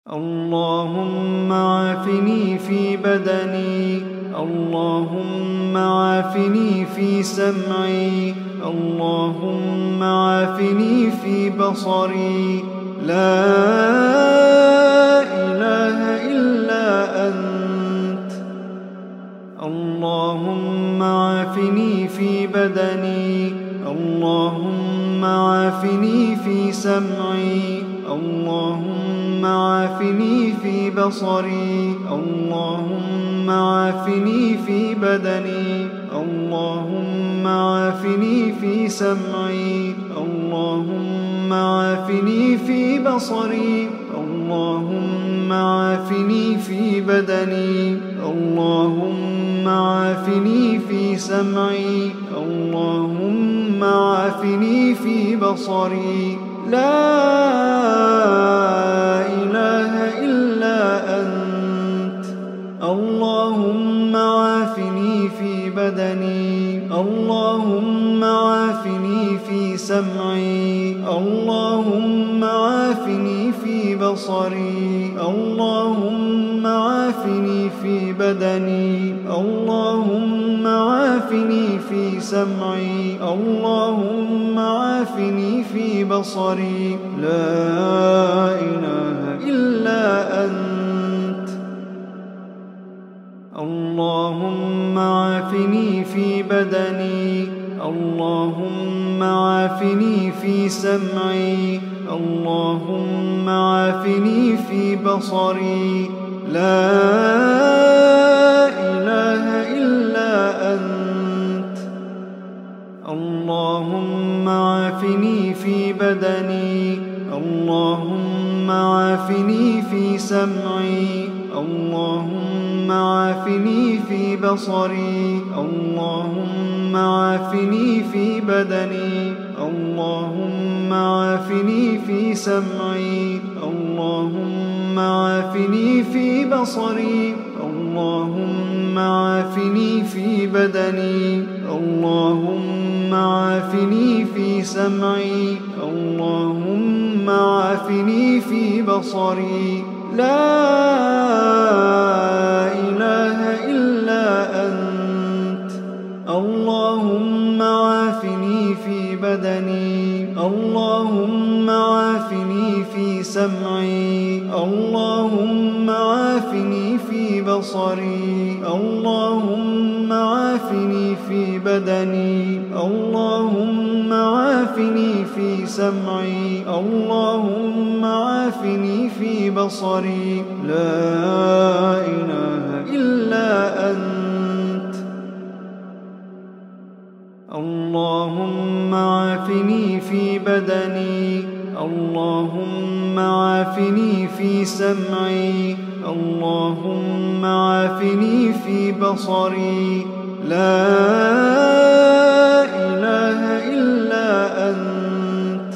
اللهم عافني في بدني، اللهم عافني في سمعي، اللهم عافني في بصري. لا إله إلا أنت. اللهم عافني في بدني، اللهم عافني في سمعي، اللهم عافني في بصري، اللهم عافني في بدني، اللهم عافني في سمعي، اللهم عافني في بصري، اللهم عافني في بدني، اللهم عافني في سمعي، اللهم عافني في بصري. لا إله إلا أنت. اللهم عافني في بدني، اللهم عافني في سمعي، اللهم عافني في بصري، اللهم عافني في بدني، اللهم عافني في سمعي، اللهم عافني في بصري. لا إله إلا أنت. اللهم عافني في بدني، اللهم عافني في سمعي، اللهم عافني في بصري. لا إله إلا أنت. اللهم عافني في بدني، اللهم عافني في سمعي، اللهم عافني في بصري، اللهم عافني في بدني، اللهم عافني في سمعي، اللهم عافني في بصري، اللهم عافني في بدني، اللهم عافني في سمعي، اللهم عافني في بصري. لا إله إلا أنت. اللهم عافني في بدني، اللهم عافني في سمعي، اللهم عافني في بصري، اللهم عافني في بدني، اللهم عافني في سمعي، اللهم عافني في بصري. لا إله إلا أنت. اللهم عافني في بدني، اللهم عافني في سمعي، اللهم عافني في بصري. لا إله إلا أنت.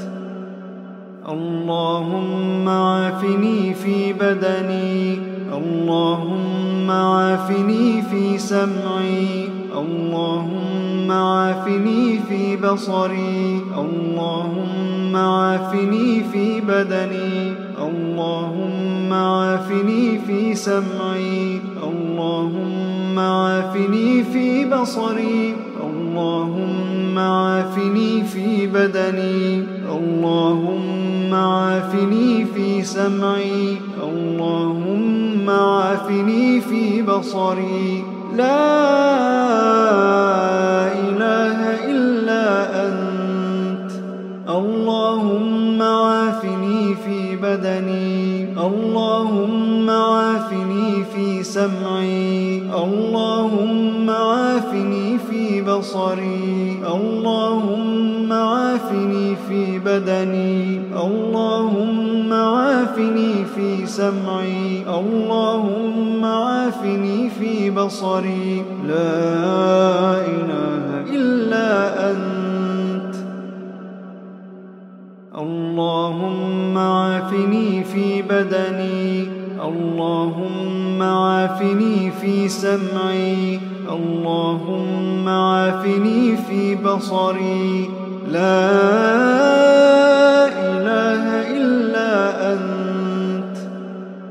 اللهم عافني في بدني، اللهم عافني في سمعي، اللهم عافني في بصري، اللهم عافني في بدني، اللهم عافني في سمعي، اللهم عافني في بصري، اللهم عافني في بدني، اللهم عافني في سمعي، اللهم عافني في بصري. لا إله إلا أنت. اللهم عافني في بدني، اللهم عافني في سمعي، اللهم عافني في بصري، اللهم عافني في بدني، اللهم عافني في سمعي، اللهم عافني في بصري. لا إله إلا أنت. اللهم عافني في بدني، اللهم عافني في سمعي، اللهم عافني في بصري. لا إله إلا أنت.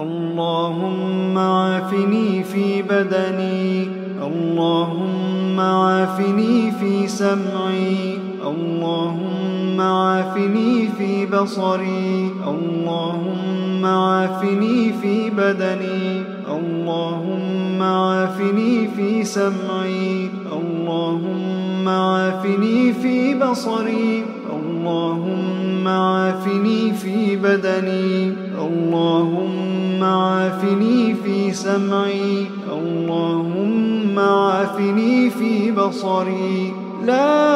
اللهم عافني في بدني اللهم عافني في سمعي اللهم عافني في بصري اللهم عافني في بدني اللهم عافني في سمعي اللهم عافني في بصري اللهم عافني في بدني اللهم عافني في سمعي اللهم عافني في بصري لا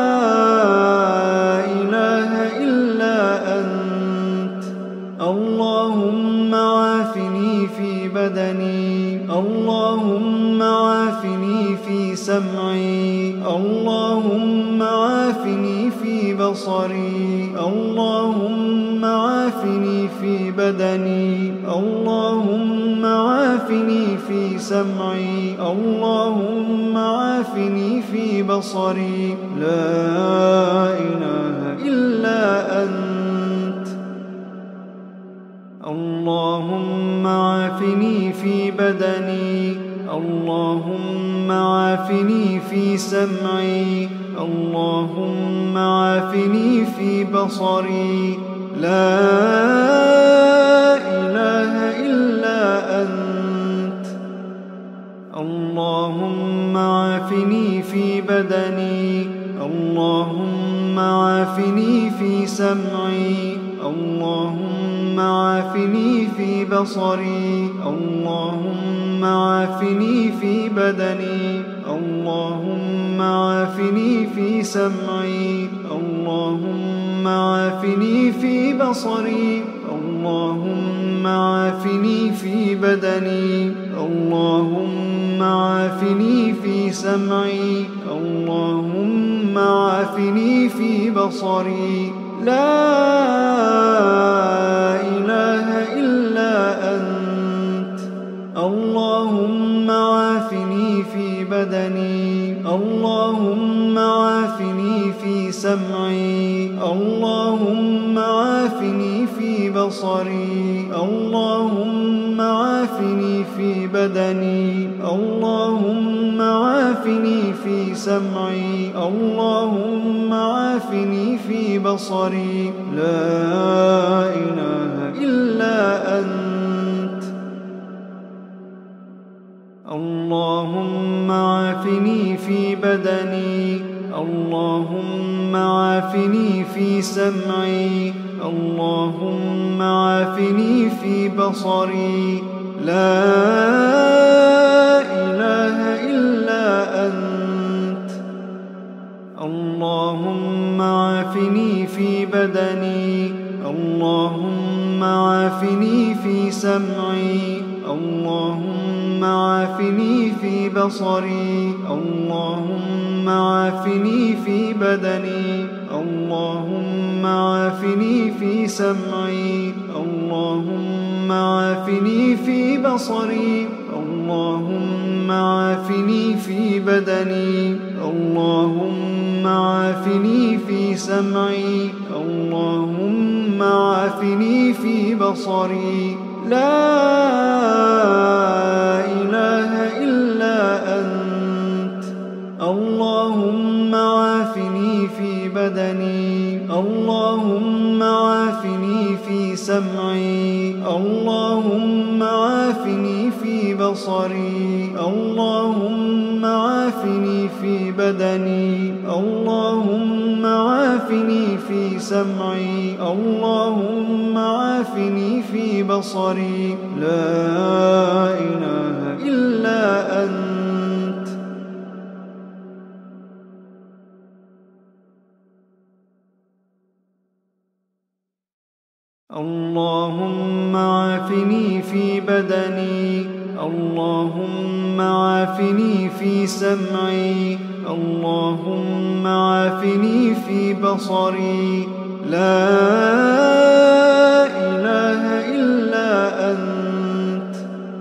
إله إلا أنت اللهم عافني في بدني اللهم عافني في سمعي اللهم عافني في بصري اللهم عافني في بدني اللهم عافني في سمعي اللهم عافني في بصري لا إله إلا أنت اللهم عافني في بدني اللهم عافني في سمعي اللهم عافني في بصري لا إله إلا أنت اللهم عافني في بدني اللهم عافني في سمعي اللهم عافني في بصري اللهم عافني في بدني اللهم عافني في سمعي اللهم عافني في بصري اللهم عافني في بدني اللهم عافني في سمعي اللهم عافني في بصري لا إله إلا أنت اللهم عافني في بدني اللهم عافني في سمعي اللهم عافني في بصري اللهم عافني في بدني اللهم عافني في سمعي اللهم عافني في بصري لا إله إلا أنت اللهم عافني في بدني اللهم عافني في سمعي اللهم عافني في بصري لا إله إلا أنت اللهم عافني في بدني اللهم عافني في سمعي اللهم عافني في بصري اللهم عافني في بدني اللهم عافني في سمعي اللهم عافني في بصري اللهم عافني في بدني اللهم عافني في سمعي اللهم عافني في بصري لا إله إلا أنت اللهم عافني في بدني اللهم عافني في سمعي اللهم عافني في بصري اللهم عافني في بدني اللهم عافني في سمعي اللهم عافني في بصري لا إله إلا أنت اللهم عافني في بدني اللهم عافني في سمعي اللهم عافني في بصري لا إله إلا أنت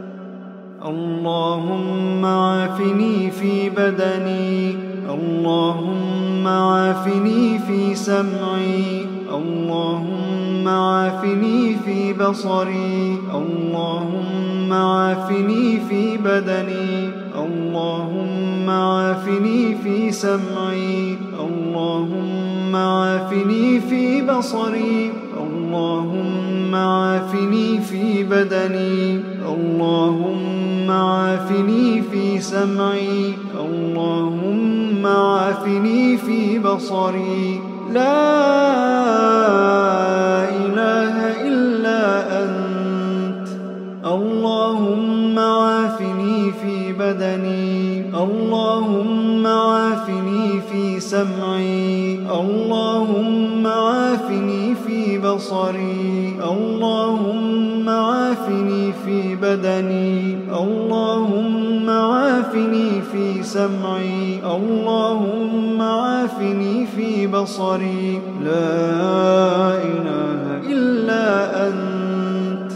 اللهم عافني في بدني اللهم عافني في سمعي اللهم عافني في في بصري اللهم عافني في بدني اللهم عافني في سمعي اللهم عافني في بصري اللهم عافني في بدني اللهم عافني في سمعي اللهم عافني في بصري لا إله إلا أنت اللهم عافني في بدني اللهم عافني في سمعي اللهم عافني في بصري اللهم عافني في بدني اللهم عافني في سمعي اللهم عافني في بصري لا إله إلا أنت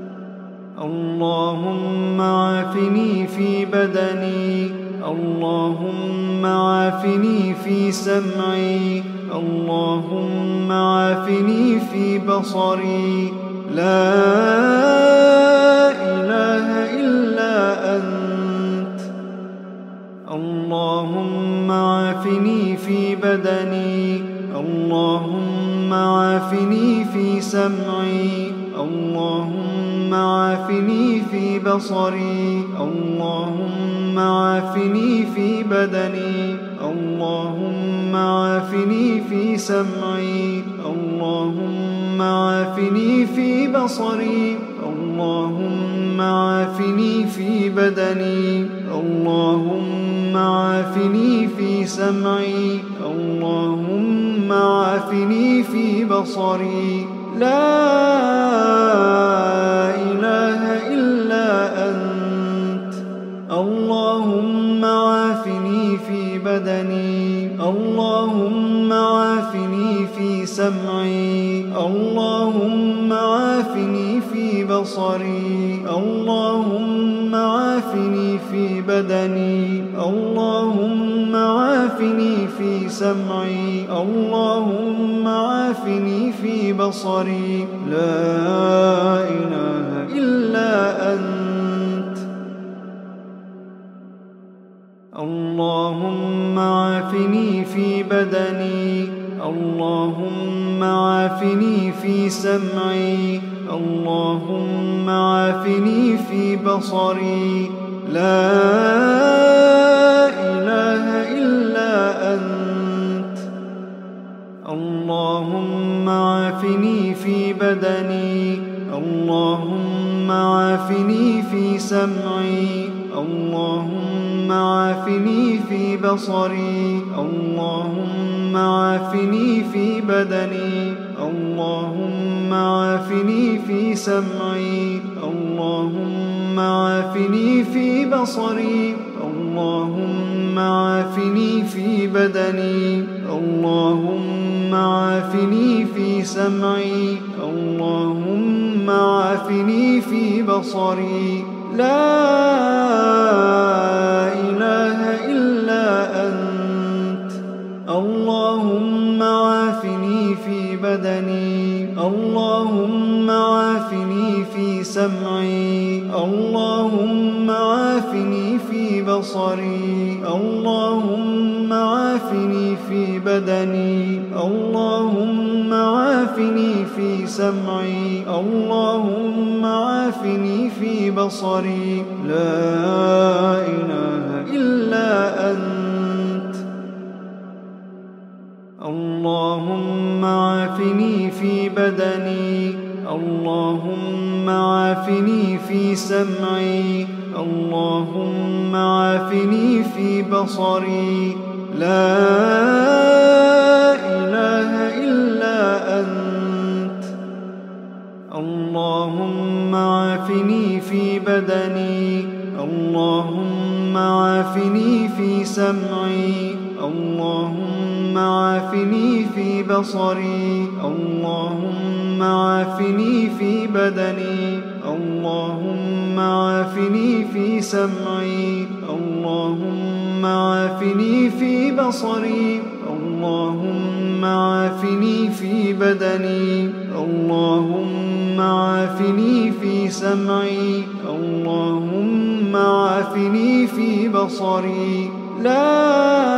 اللهم عافني في بدني اللهم عافني في سمعي اللهم عافني في بصري لا إله إلا أنت اللهم عافني في بدني اللهم عافني في سمعي اللهم عافني في بصري اللهم عافني في بدني اللهم عافني في سمعي اللهم عافني في بصري اللهم عافني في بدني اللهم عافني في سمعي اللهم عافني في بصري لا إله إلا أنت اللهم عافني في بدني اللهم عافني في سمعي اللهم عافني في بصري اللهم عافني في بدني اللهم عافني في سمعي اللهم عافني في بصري لا إله إلا أنت اللهم عافني في بدني اللهم عافني في سمعي اللهم عافني في بصري لا إله إلا أنت اللهم عافني في بدني اللهم عافني في سمعي اللهم عافني في بصري اللهم عافني في بدني اللهم عافني في سمعي اللهم عافني في بصري اللهم عافني في بدني اللهم عافني في سمعي اللهم عافني في بصري لا إله إلا أنت اللهم عافني في بدني اللهم عافني في سمعي اللهم عافني في بصري اللهم عافني في بدني اللهم عافني في سمعي اللهم عافني في بصري لا إله إلا أنت اللهم عافني في بدني اللهم عافني في سمعي اللهم عافني في بصري لا إله إلا أنت اللهم عافني في بدني اللهم عافني في سمعي اللهم عافني في بصري اللهم عافني في بدني اللهم عافني في سمعي اللهم عافني في بصري اللهم عافني في بدني اللهم عافني في سمعي اللهم عافني في بصري لا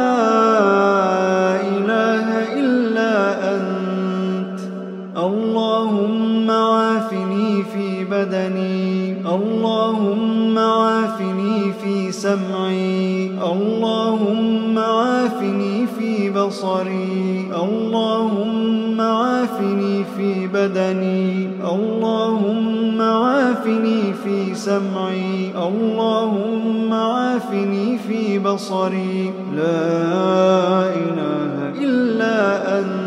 إله إلا أنت اللهم عافني في بدني اللهم عافني في سمعي اللهم عافني في بصري اللهم عافني في بدني اللهم عافني في سمعي اللهم عافني في بصري لا إله إلا أنت